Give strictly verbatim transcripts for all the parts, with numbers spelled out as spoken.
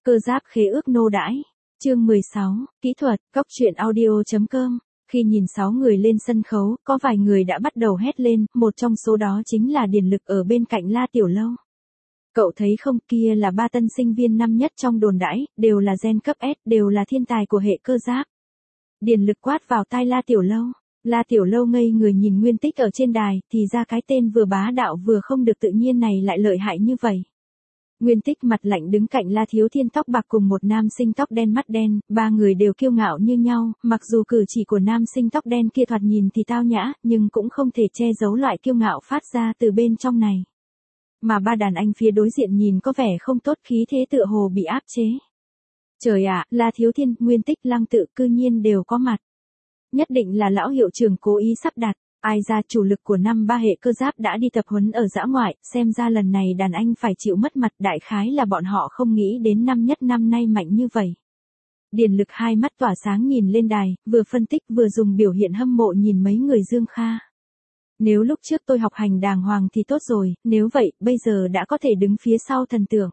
Cơ giáp khế ước nô đãi. Chương mười sáu, kỹ thuật, góc truyện audio.com. Khi nhìn sáu người lên sân khấu, có vài người đã bắt đầu hét lên, một trong số đó chính là Điền Lực ở bên cạnh La Tiểu Lâu. Cậu thấy không, kia là ba tân sinh viên năm nhất trong đồn đãi, đều là gen cấp S, đều là thiên tài của hệ cơ giáp. Điền Lực quát vào tai La Tiểu Lâu. La Tiểu Lâu ngây người nhìn Nguyên Tích ở trên đài, thì ra cái tên vừa bá đạo vừa không được tự nhiên này lại lợi hại như vậy. Nguyên Tích mặt lạnh đứng cạnh La Thiếu Thiên tóc bạc cùng một nam sinh tóc đen mắt đen, ba người đều kiêu ngạo như nhau, mặc dù cử chỉ của nam sinh tóc đen kia thoạt nhìn thì tao nhã, nhưng cũng không thể che giấu loại kiêu ngạo phát ra từ bên trong này. Mà ba đàn anh phía đối diện nhìn có vẻ không tốt, khí thế tựa hồ bị áp chế. Trời ạ, La Thiếu Thiên, Nguyên Tích, Lăng Tự cư nhiên đều có mặt. Nhất định là lão hiệu trưởng cố ý sắp đặt. Ai ra chủ lực của năm ba hệ cơ giáp đã đi tập huấn ở dã ngoại, xem ra lần này đàn anh phải chịu mất mặt, đại khái là bọn họ không nghĩ đến năm nhất năm nay mạnh như vậy. Điền Lực hai mắt tỏa sáng nhìn lên đài, vừa phân tích vừa dùng biểu hiện hâm mộ nhìn mấy người Dương Kha. Nếu lúc trước tôi học hành đàng hoàng thì tốt rồi, nếu vậy, bây giờ đã có thể đứng phía sau thần tượng.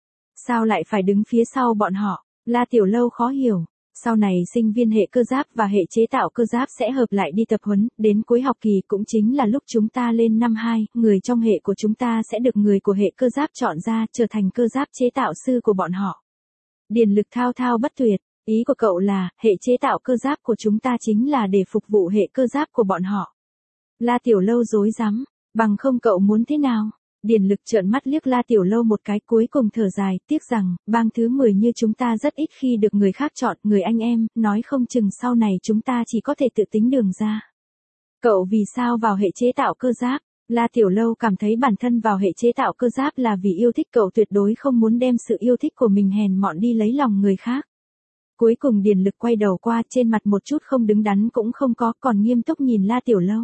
Sao lại phải đứng phía sau bọn họ? La Tiểu Lâu khó hiểu. Sau này sinh viên hệ cơ giáp và hệ chế tạo cơ giáp sẽ hợp lại đi tập huấn, đến cuối học kỳ cũng chính là lúc chúng ta lên năm hai, người trong hệ của chúng ta sẽ được người của hệ cơ giáp chọn ra trở thành cơ giáp chế tạo sư của bọn họ. Điền Lực thao thao bất tuyệt, ý của cậu là, hệ chế tạo cơ giáp của chúng ta chính là để phục vụ hệ cơ giáp của bọn họ. La Tiểu Lâu rối rắm, bằng không cậu muốn thế nào? Điền Lực trợn mắt liếc La Tiểu Lâu một cái, cuối cùng thở dài, tiếc rằng, bang thứ mười như chúng ta rất ít khi được người khác chọn, người anh em, nói không chừng sau này chúng ta chỉ có thể tự tính đường ra. Cậu vì sao vào hệ chế tạo cơ giáp? La Tiểu Lâu cảm thấy bản thân vào hệ chế tạo cơ giáp là vì yêu thích, cậu tuyệt đối không muốn đem sự yêu thích của mình hèn mọn đi lấy lòng người khác. Cuối cùng Điền Lực quay đầu qua, trên mặt một chút không đứng đắn cũng không có, còn nghiêm túc nhìn La Tiểu Lâu.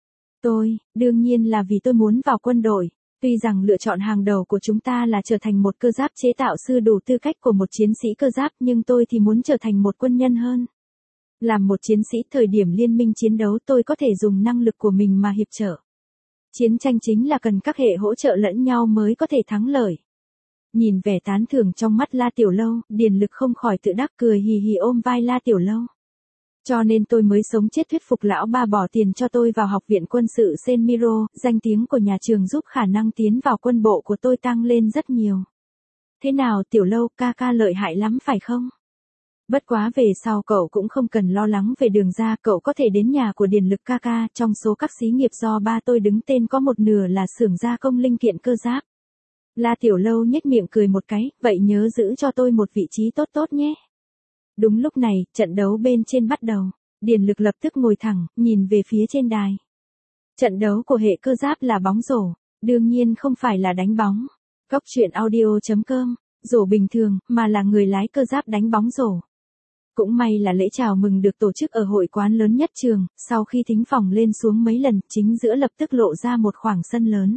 Tôi, đương nhiên là vì tôi muốn vào quân đội. Tuy rằng lựa chọn hàng đầu của chúng ta là trở thành một cơ giáp chế tạo sư đủ tư cách của một chiến sĩ cơ giáp, nhưng tôi thì muốn trở thành một quân nhân hơn. Làm một chiến sĩ, thời điểm liên minh chiến đấu tôi có thể dùng năng lực của mình mà hiệp trợ. Chiến tranh chính là cần các hệ hỗ trợ lẫn nhau mới có thể thắng lợi. Nhìn vẻ tán thưởng trong mắt La Tiểu Lâu, Điền Lực không khỏi tự đắc cười hì hì ôm vai La Tiểu Lâu. Cho nên tôi mới sống chết thuyết phục lão ba bỏ tiền cho tôi vào học viện quân sự Senmiro, danh tiếng của nhà trường giúp khả năng tiến vào quân bộ của tôi tăng lên rất nhiều. Thế nào Tiểu Lâu, ca ca lợi hại lắm phải không? Bất quá về sau cậu cũng không cần lo lắng về đường ra, cậu có thể đến nhà của Điền Lực ca ca, trong số các xí nghiệp do ba tôi đứng tên có một nửa là xưởng gia công linh kiện cơ giáp. La Tiểu Lâu nhếch miệng cười một cái, vậy nhớ giữ cho tôi một vị trí tốt tốt nhé. Đúng lúc này, trận đấu bên trên bắt đầu. Điền Lực lập tức ngồi thẳng, nhìn về phía trên đài. Trận đấu của hệ cơ giáp là bóng rổ, đương nhiên không phải là đánh bóng. Góc truyện audio.com, rổ bình thường, mà là người lái cơ giáp đánh bóng rổ. Cũng may là lễ chào mừng được tổ chức ở hội quán lớn nhất trường, sau khi thính phòng lên xuống mấy lần, chính giữa lập tức lộ ra một khoảng sân lớn.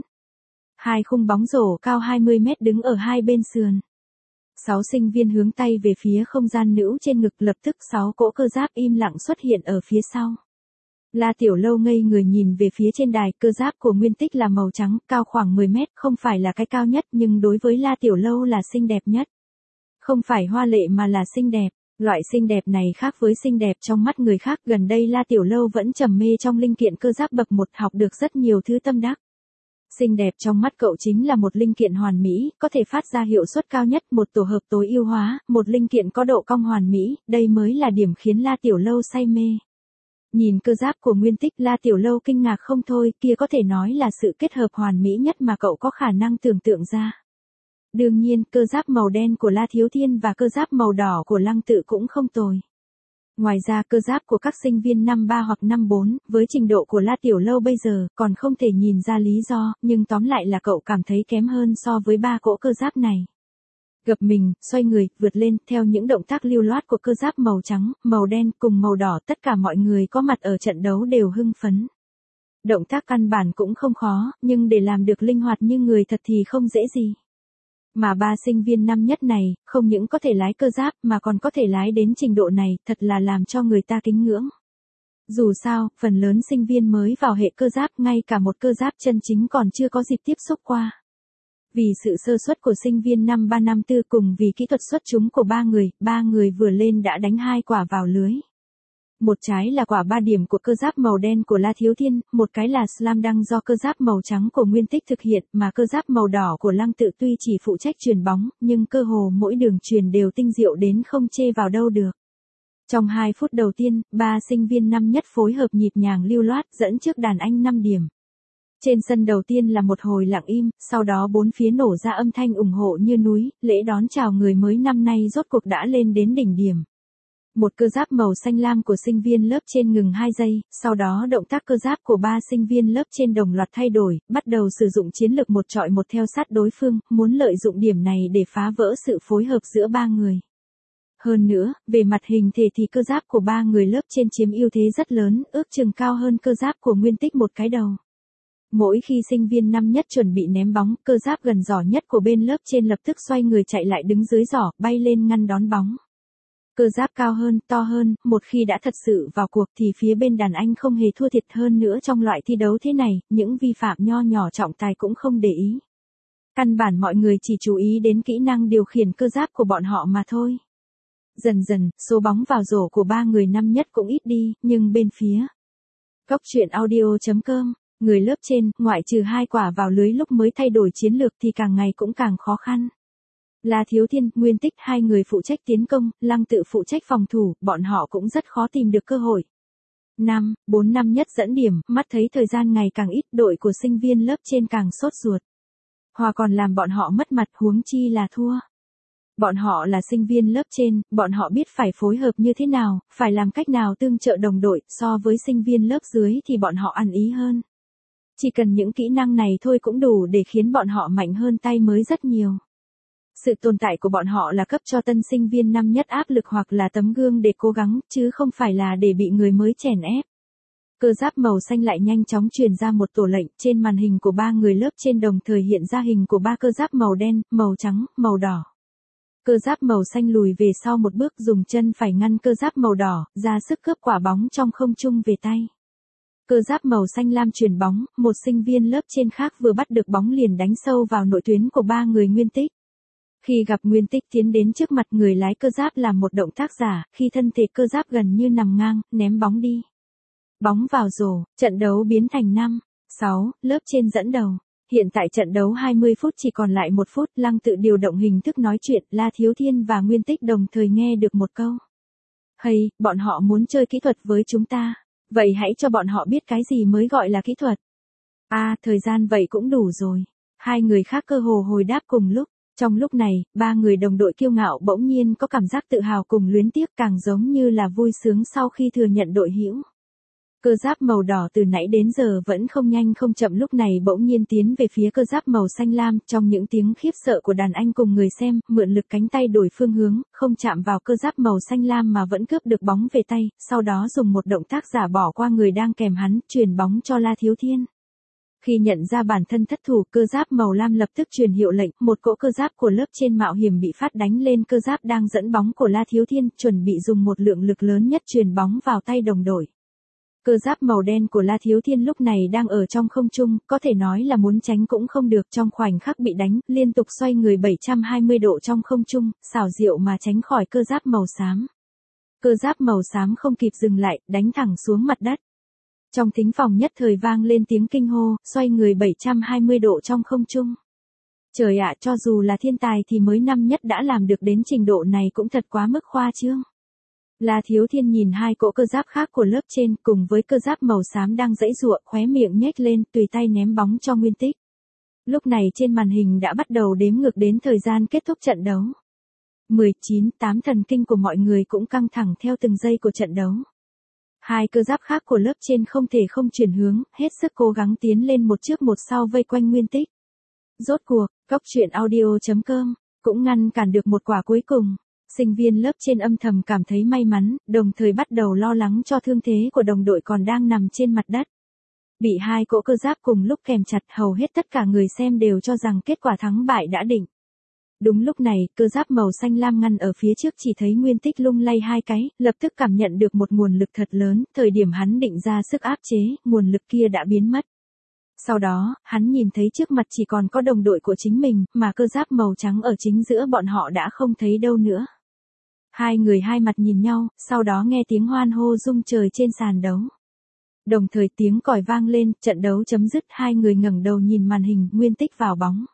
Hai khung bóng rổ cao hai mươi mét đứng ở hai bên sườn. Sáu sinh viên hướng tay về phía không gian nữ trên ngực, lập tức sáu cỗ cơ giáp im lặng xuất hiện ở phía sau. La Tiểu Lâu ngây người nhìn về phía trên đài, cơ giáp của Nguyên Tích là màu trắng, cao khoảng mười mét, không phải là cái cao nhất nhưng đối với La Tiểu Lâu là xinh đẹp nhất. Không phải hoa lệ mà là xinh đẹp, loại xinh đẹp này khác với xinh đẹp trong mắt người khác, gần đây La Tiểu Lâu vẫn trầm mê trong linh kiện cơ giáp bậc một, học được rất nhiều thứ tâm đắc. Xinh đẹp trong mắt cậu chính là một linh kiện hoàn mỹ, có thể phát ra hiệu suất cao nhất, một tổ hợp tối ưu hóa, một linh kiện có độ cong hoàn mỹ, đây mới là điểm khiến La Tiểu Lâu say mê. Nhìn cơ giáp của Nguyên Tích, La Tiểu Lâu kinh ngạc không thôi, kia có thể nói là sự kết hợp hoàn mỹ nhất mà cậu có khả năng tưởng tượng ra. Đương nhiên, cơ giáp màu đen của La Thiếu Thiên và cơ giáp màu đỏ của Lăng Tự cũng không tồi. Ngoài ra cơ giáp của các sinh viên năm ba hoặc năm bốn, với trình độ của La Tiểu Lâu bây giờ, còn không thể nhìn ra lý do, nhưng tóm lại là cậu cảm thấy kém hơn so với ba cỗ cơ giáp này. Gập mình, xoay người, vượt lên, theo những động tác lưu loát của cơ giáp màu trắng, màu đen cùng màu đỏ, tất cả mọi người có mặt ở trận đấu đều hưng phấn. Động tác căn bản cũng không khó, nhưng để làm được linh hoạt như người thật thì không dễ gì. Mà ba sinh viên năm nhất này, không những có thể lái cơ giáp mà còn có thể lái đến trình độ này, thật là làm cho người ta kính ngưỡng. Dù sao, phần lớn sinh viên mới vào hệ cơ giáp, ngay cả một cơ giáp chân chính còn chưa có dịp tiếp xúc qua. Vì sự sơ suất của sinh viên năm ba năm tư cùng vì kỹ thuật xuất chúng của ba người, ba người vừa lên đã đánh hai quả vào lưới. Một trái là quả ba điểm của cơ giáp màu đen của La Thiếu Thiên, một cái là slam dunk do cơ giáp màu trắng của Nguyên Tích thực hiện, mà cơ giáp màu đỏ của Lăng Tự tuy chỉ phụ trách chuyền bóng, nhưng cơ hồ mỗi đường chuyền đều tinh diệu đến không chê vào đâu được. Trong hai phút đầu tiên, ba sinh viên năm nhất phối hợp nhịp nhàng lưu loát dẫn trước đàn anh năm điểm. Trên sân đầu tiên là một hồi lặng im, sau đó bốn phía nổ ra âm thanh ủng hộ như núi, lễ đón chào người mới năm nay rốt cuộc đã lên đến đỉnh điểm. Một cơ giáp màu xanh lam của sinh viên lớp trên ngừng hai giây, sau đó động tác cơ giáp của ba sinh viên lớp trên đồng loạt thay đổi, bắt đầu sử dụng chiến lược một trọi một theo sát đối phương, muốn lợi dụng điểm này để phá vỡ sự phối hợp giữa ba người. Hơn nữa, về mặt hình thể thì cơ giáp của ba người lớp trên chiếm ưu thế rất lớn, ước chừng cao hơn cơ giáp của Nguyên Tích một cái đầu. Mỗi khi sinh viên năm nhất chuẩn bị ném bóng, cơ giáp gần giỏ nhất của bên lớp trên lập tức xoay người chạy lại đứng dưới giỏ, bay lên ngăn đón bóng. Cơ giáp cao hơn, to hơn, một khi đã thật sự vào cuộc thì phía bên đàn anh không hề thua thiệt hơn nữa trong loại thi đấu thế này, những vi phạm nho nhỏ trọng tài cũng không để ý. Căn bản mọi người chỉ chú ý đến kỹ năng điều khiển cơ giáp của bọn họ mà thôi. Dần dần, số bóng vào rổ của ba người năm nhất cũng ít đi, nhưng bên phía Cóc truyện audio chấm com, người lớp trên, ngoại trừ hai quả vào lưới lúc mới thay đổi chiến lược thì càng ngày cũng càng khó khăn. La Thiếu Thiên, Nguyên Tích hai người phụ trách tiến công, Lăng Tự phụ trách phòng thủ, bọn họ cũng rất khó tìm được cơ hội. Năm, bốn năm nhất dẫn điểm, mắt thấy thời gian ngày càng ít, đội của sinh viên lớp trên càng sốt ruột. Hòa còn làm bọn họ mất mặt, huống chi là thua. Bọn họ là sinh viên lớp trên, bọn họ biết phải phối hợp như thế nào, phải làm cách nào tương trợ đồng đội, so với sinh viên lớp dưới thì bọn họ ăn ý hơn. Chỉ cần những kỹ năng này thôi cũng đủ để khiến bọn họ mạnh hơn tay mới rất nhiều. Sự tồn tại của bọn họ là cấp cho tân sinh viên năm nhất áp lực hoặc là tấm gương để cố gắng, chứ không phải là để bị người mới chèn ép. Cơ giáp màu xanh lại nhanh chóng truyền ra một tổ lệnh, trên màn hình của ba người lớp trên đồng thời hiện ra hình của ba cơ giáp màu đen, màu trắng, màu đỏ. Cơ giáp màu xanh lùi về sau một bước dùng chân phải ngăn cơ giáp màu đỏ, ra sức cướp quả bóng trong không trung về tay. Cơ giáp màu xanh lam chuyền bóng, một sinh viên lớp trên khác vừa bắt được bóng liền đánh sâu vào nội tuyến của ba người Nguyên Tích. Khi gặp Nguyên Tích tiến đến trước mặt người lái cơ giáp làm một động tác giả, khi thân thể cơ giáp gần như nằm ngang, ném bóng đi. Bóng vào rổ, trận đấu biến thành năm, sáu, lớp trên dẫn đầu. Hiện tại trận đấu hai mươi phút chỉ còn lại một phút, Lăng Tự điều động hình thức nói chuyện, La Thiếu Thiên và Nguyên Tích đồng thời nghe được một câu. Hay, bọn họ muốn chơi kỹ thuật với chúng ta. Vậy hãy cho bọn họ biết cái gì mới gọi là kỹ thuật. À, thời gian vậy cũng đủ rồi. Hai người khác cơ hồ hồi đáp cùng lúc. Trong lúc này, ba người đồng đội kiêu ngạo bỗng nhiên có cảm giác tự hào cùng luyến tiếc càng giống như là vui sướng sau khi thừa nhận đội hữu. Cơ giáp màu đỏ từ nãy đến giờ vẫn không nhanh không chậm lúc này bỗng nhiên tiến về phía cơ giáp màu xanh lam trong những tiếng khiếp sợ của đàn anh cùng người xem, mượn lực cánh tay đổi phương hướng, không chạm vào cơ giáp màu xanh lam mà vẫn cướp được bóng về tay, sau đó dùng một động tác giả bỏ qua người đang kèm hắn, truyền bóng cho La Thiếu Thiên. Khi nhận ra bản thân thất thủ, cơ giáp màu lam lập tức truyền hiệu lệnh, một cỗ cơ giáp của lớp trên mạo hiểm bị phát đánh lên cơ giáp đang dẫn bóng của La Thiếu Thiên, chuẩn bị dùng một lượng lực lớn nhất truyền bóng vào tay đồng đội. Cơ giáp màu đen của La Thiếu Thiên lúc này đang ở trong không trung, có thể nói là muốn tránh cũng không được, trong khoảnh khắc bị đánh, liên tục xoay người bảy trăm hai mươi độ trong không trung, xảo diệu mà tránh khỏi cơ giáp màu xám. Cơ giáp màu xám không kịp dừng lại, đánh thẳng xuống mặt đất. Trong thính phòng nhất thời vang lên tiếng kinh hô, xoay người bảy trăm hai mươi độ trong không trung. Trời ạ, cho dù là thiên tài thì mới năm nhất đã làm được đến trình độ này cũng thật quá mức khoa trương. La Thiếu Thiên nhìn hai cỗ cơ giáp khác của lớp trên cùng với cơ giáp màu xám đang giãy giụa, khóe miệng nhếch lên, tùy tay ném bóng cho Nguyên Tích. Lúc này trên màn hình đã bắt đầu đếm ngược đến thời gian kết thúc trận đấu. mười chín, tám thần kinh của mọi người cũng căng thẳng theo từng giây của trận đấu. Hai cơ giáp khác của lớp trên không thể không chuyển hướng, hết sức cố gắng tiến lên một trước một sau vây quanh Nguyên Tích. Rốt cuộc, Cóc truyện audio chấm com cũng ngăn cản được một quả cuối cùng. Sinh viên lớp trên âm thầm cảm thấy may mắn, đồng thời bắt đầu lo lắng cho thương thế của đồng đội còn đang nằm trên mặt đất. Bị hai cỗ cơ giáp cùng lúc kèm chặt, hầu hết tất cả người xem đều cho rằng kết quả thắng bại đã định. Đúng lúc này, cơ giáp màu xanh lam ngăn ở phía trước chỉ thấy Nguyên Tích lung lay hai cái, lập tức cảm nhận được một nguồn lực thật lớn, thời điểm hắn định ra sức áp chế, nguồn lực kia đã biến mất. Sau đó, hắn nhìn thấy trước mặt chỉ còn có đồng đội của chính mình, mà cơ giáp màu trắng ở chính giữa bọn họ đã không thấy đâu nữa. Hai người hai mặt nhìn nhau, sau đó nghe tiếng hoan hô rung trời trên sàn đấu. Đồng thời tiếng còi vang lên, trận đấu chấm dứt, hai người ngẩng đầu nhìn màn hình, Nguyên Tích vào bóng.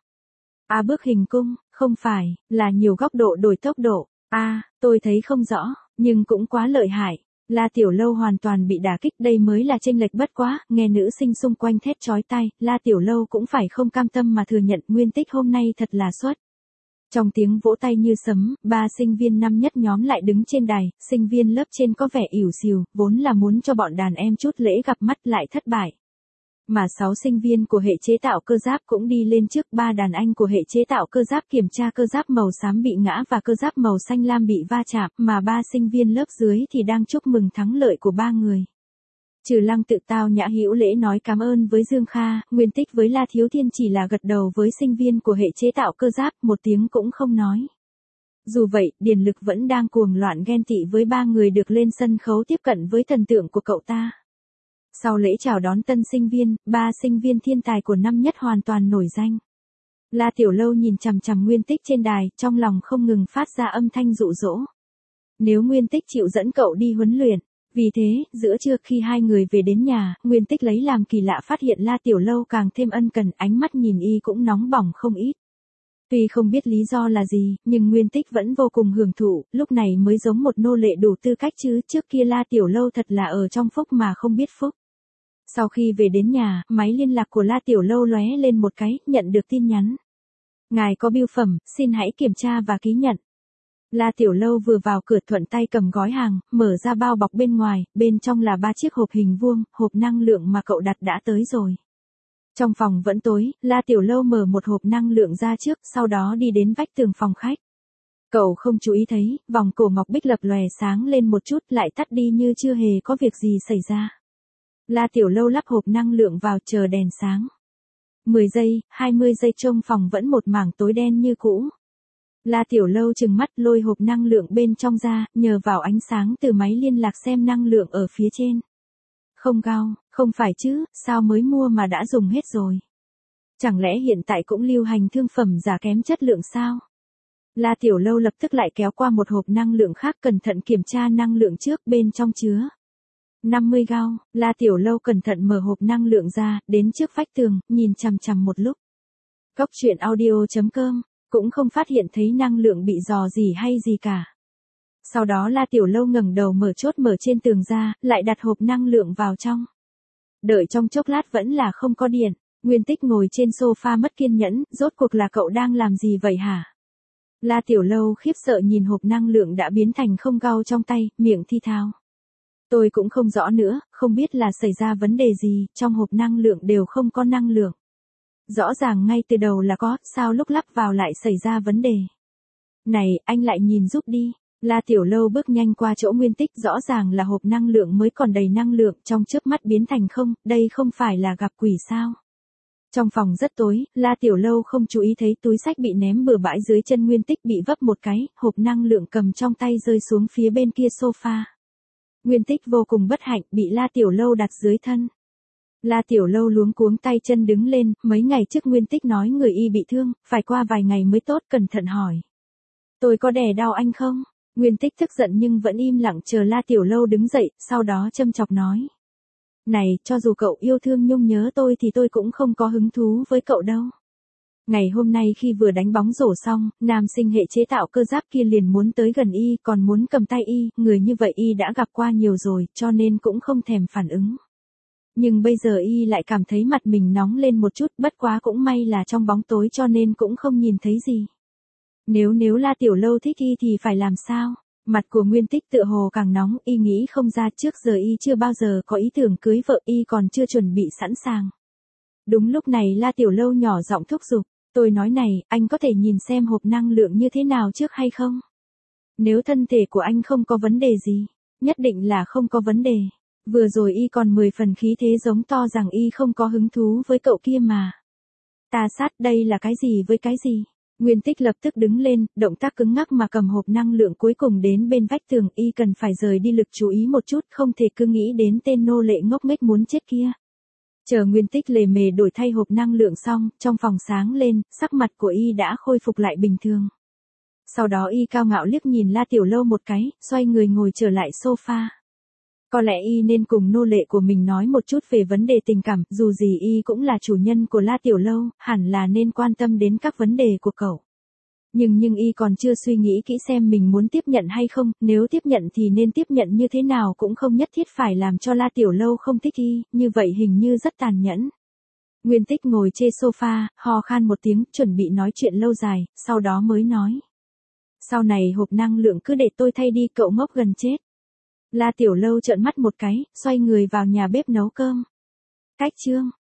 A bước hình cung, không phải, là nhiều góc độ đổi tốc độ. A, tôi thấy không rõ, nhưng cũng quá lợi hại. La Tiểu Lâu hoàn toàn bị đả kích, đây mới là chênh lệch bất quá, nghe nữ sinh xung quanh thét chói tai, La Tiểu Lâu cũng phải không cam tâm mà thừa nhận Nguyên Tích hôm nay thật là xuất. Trong tiếng vỗ tay như sấm, ba sinh viên năm nhất nhóm lại đứng trên đài, sinh viên lớp trên có vẻ ỉu xìu, vốn là muốn cho bọn đàn em chút lễ gặp mắt lại thất bại. Mà sáu sinh viên của hệ chế tạo cơ giáp cũng đi lên trước, ba đàn anh của hệ chế tạo cơ giáp kiểm tra cơ giáp màu xám bị ngã và cơ giáp màu xanh lam bị va chạm, mà ba sinh viên lớp dưới thì đang chúc mừng thắng lợi của ba người. Trừ Lăng tự tao nhã hữu lễ nói cảm ơn với Dương Kha, Nguyên Tích với La Thiếu Thiên chỉ là gật đầu với sinh viên của hệ chế tạo cơ giáp, một tiếng cũng không nói. Dù vậy, Điền Lực vẫn đang cuồng loạn ghen tị với ba người được lên sân khấu tiếp cận với thần tượng của cậu ta. Sau lễ chào đón tân sinh viên, ba sinh viên thiên tài của năm nhất hoàn toàn nổi danh. La Tiểu Lâu nhìn chằm chằm Nguyên Tích trên đài, trong lòng không ngừng phát ra âm thanh dụ dỗ. Nếu Nguyên Tích chịu dẫn cậu đi huấn luyện. Vì thế, giữa trưa khi hai người về đến nhà, Nguyên Tích lấy làm kỳ lạ phát hiện La Tiểu Lâu càng thêm ân cần, ánh mắt nhìn y cũng nóng bỏng không ít. Tuy không biết lý do là gì, nhưng Nguyên Tích vẫn vô cùng hưởng thụ, lúc này mới giống một nô lệ đủ tư cách chứ, trước kia La Tiểu Lâu thật là ở trong phúc mà không biết phúc. Sau khi về đến nhà, máy liên lạc của La Tiểu Lâu lóe lên một cái, nhận được tin nhắn. Ngài có bưu phẩm, xin hãy kiểm tra và ký nhận. La Tiểu Lâu vừa vào cửa thuận tay cầm gói hàng, mở ra bao bọc bên ngoài, bên trong là ba chiếc hộp hình vuông, hộp năng lượng mà cậu đặt đã tới rồi. Trong phòng vẫn tối, La Tiểu Lâu mở một hộp năng lượng ra trước, sau đó đi đến vách tường phòng khách. Cậu không chú ý thấy, vòng cổ ngọc bích lập lòe sáng lên một chút lại tắt đi như chưa hề có việc gì xảy ra. La Tiểu Lâu lắp hộp năng lượng vào chờ đèn sáng. mười giây, hai mươi giây trong phòng vẫn một mảng tối đen như cũ. La Tiểu Lâu trừng mắt lôi hộp năng lượng bên trong ra, nhờ vào ánh sáng từ máy liên lạc xem năng lượng ở phía trên. Không cao, không phải chứ, sao mới mua mà đã dùng hết rồi. Chẳng lẽ hiện tại cũng lưu hành thương phẩm giả kém chất lượng sao? La Tiểu Lâu lập tức lại kéo qua một hộp năng lượng khác cẩn thận kiểm tra năng lượng trước bên trong chứa. năm mươi gao, La Tiểu Lâu cẩn thận mở hộp năng lượng ra, đến trước vách tường, nhìn chằm chằm một lúc. Cóc truyện audio chấm com cũng không phát hiện thấy năng lượng bị dò gì hay gì cả. Sau đó La Tiểu Lâu ngẩng đầu mở chốt mở trên tường ra, lại đặt hộp năng lượng vào trong. Đợi trong chốc lát vẫn là không có điện, Nguyên Tích ngồi trên sofa mất kiên nhẫn, rốt cuộc là cậu đang làm gì vậy hả? La Tiểu Lâu khiếp sợ nhìn hộp năng lượng đã biến thành không gao trong tay, miệng thi thao. Tôi cũng không rõ nữa, không biết là xảy ra vấn đề gì, trong hộp năng lượng đều không có năng lượng. Rõ ràng ngay từ đầu là có, sao lúc lắp vào lại xảy ra vấn đề. Này, anh lại nhìn giúp đi. La Tiểu Lâu bước nhanh qua chỗ Nguyên Tích, rõ ràng là hộp năng lượng mới còn đầy năng lượng, trong chớp mắt biến thành không, đây không phải là gặp quỷ sao. Trong phòng rất tối, La Tiểu Lâu không chú ý thấy túi xách bị ném bừa bãi dưới chân Nguyên Tích bị vấp một cái, hộp năng lượng cầm trong tay rơi xuống phía bên kia sofa. Nguyên Tích vô cùng bất hạnh, bị La Tiểu Lâu đặt dưới thân. La Tiểu Lâu luống cuống tay chân đứng lên, mấy ngày trước Nguyên Tích nói người y bị thương, phải qua vài ngày mới tốt, cẩn thận hỏi. Tôi có đè đau anh không? Nguyên Tích tức giận nhưng vẫn im lặng chờ La Tiểu Lâu đứng dậy, sau đó châm chọc nói. Này, cho dù cậu yêu thương nhung nhớ tôi thì tôi cũng không có hứng thú với cậu đâu. Ngày hôm nay khi vừa đánh bóng rổ xong, nam sinh hệ chế tạo cơ giáp kia liền muốn tới gần y, còn muốn cầm tay y, người như vậy y đã gặp qua nhiều rồi, cho nên cũng không thèm phản ứng. Nhưng bây giờ y lại cảm thấy mặt mình nóng lên một chút, bất quá cũng may là trong bóng tối cho nên cũng không nhìn thấy gì. Nếu nếu La Tiểu Lâu thích y thì phải làm sao? Mặt của Nguyên Tích tựa hồ càng nóng, y nghĩ không ra, trước giờ y chưa bao giờ có ý tưởng cưới vợ, y còn chưa chuẩn bị sẵn sàng. Đúng lúc này La Tiểu Lâu nhỏ giọng thúc giục, tôi nói này, anh có thể nhìn xem hộp năng lượng như thế nào trước hay không? Nếu thân thể của anh không có vấn đề gì, nhất định là không có vấn đề. Vừa rồi y còn mười phần khí thế giống to rằng y không có hứng thú với cậu kia mà. Ta sát, đây là cái gì với cái gì? Nguyên Tích lập tức đứng lên, động tác cứng ngắc mà cầm hộp năng lượng cuối cùng đến bên vách tường, y cần phải rời đi lực chú ý một chút, không thể cứ nghĩ đến tên nô lệ ngốc nghếch muốn chết kia. Chờ Nguyên Tích lề mề đổi thay hộp năng lượng xong, trong phòng sáng lên, sắc mặt của y đã khôi phục lại bình thường. Sau đó y cao ngạo liếc nhìn La Tiểu Lâu một cái, xoay người ngồi trở lại sofa. Có lẽ y nên cùng nô lệ của mình nói một chút về vấn đề tình cảm, dù gì y cũng là chủ nhân của La Tiểu Lâu, hẳn là nên quan tâm đến các vấn đề của cậu. Nhưng nhưng y còn chưa suy nghĩ kỹ xem mình muốn tiếp nhận hay không, nếu tiếp nhận thì nên tiếp nhận như thế nào cũng không nhất thiết phải làm cho La Tiểu Lâu không thích y, như vậy hình như rất tàn nhẫn. Nguyên Tích ngồi trên sofa, ho khan một tiếng, chuẩn bị nói chuyện lâu dài, sau đó mới nói. Sau này hộp năng lượng cứ để tôi thay đi, cậu ngốc gần chết. La Tiểu Lâu trợn mắt một cái, xoay người vào nhà bếp nấu cơm. Cách chương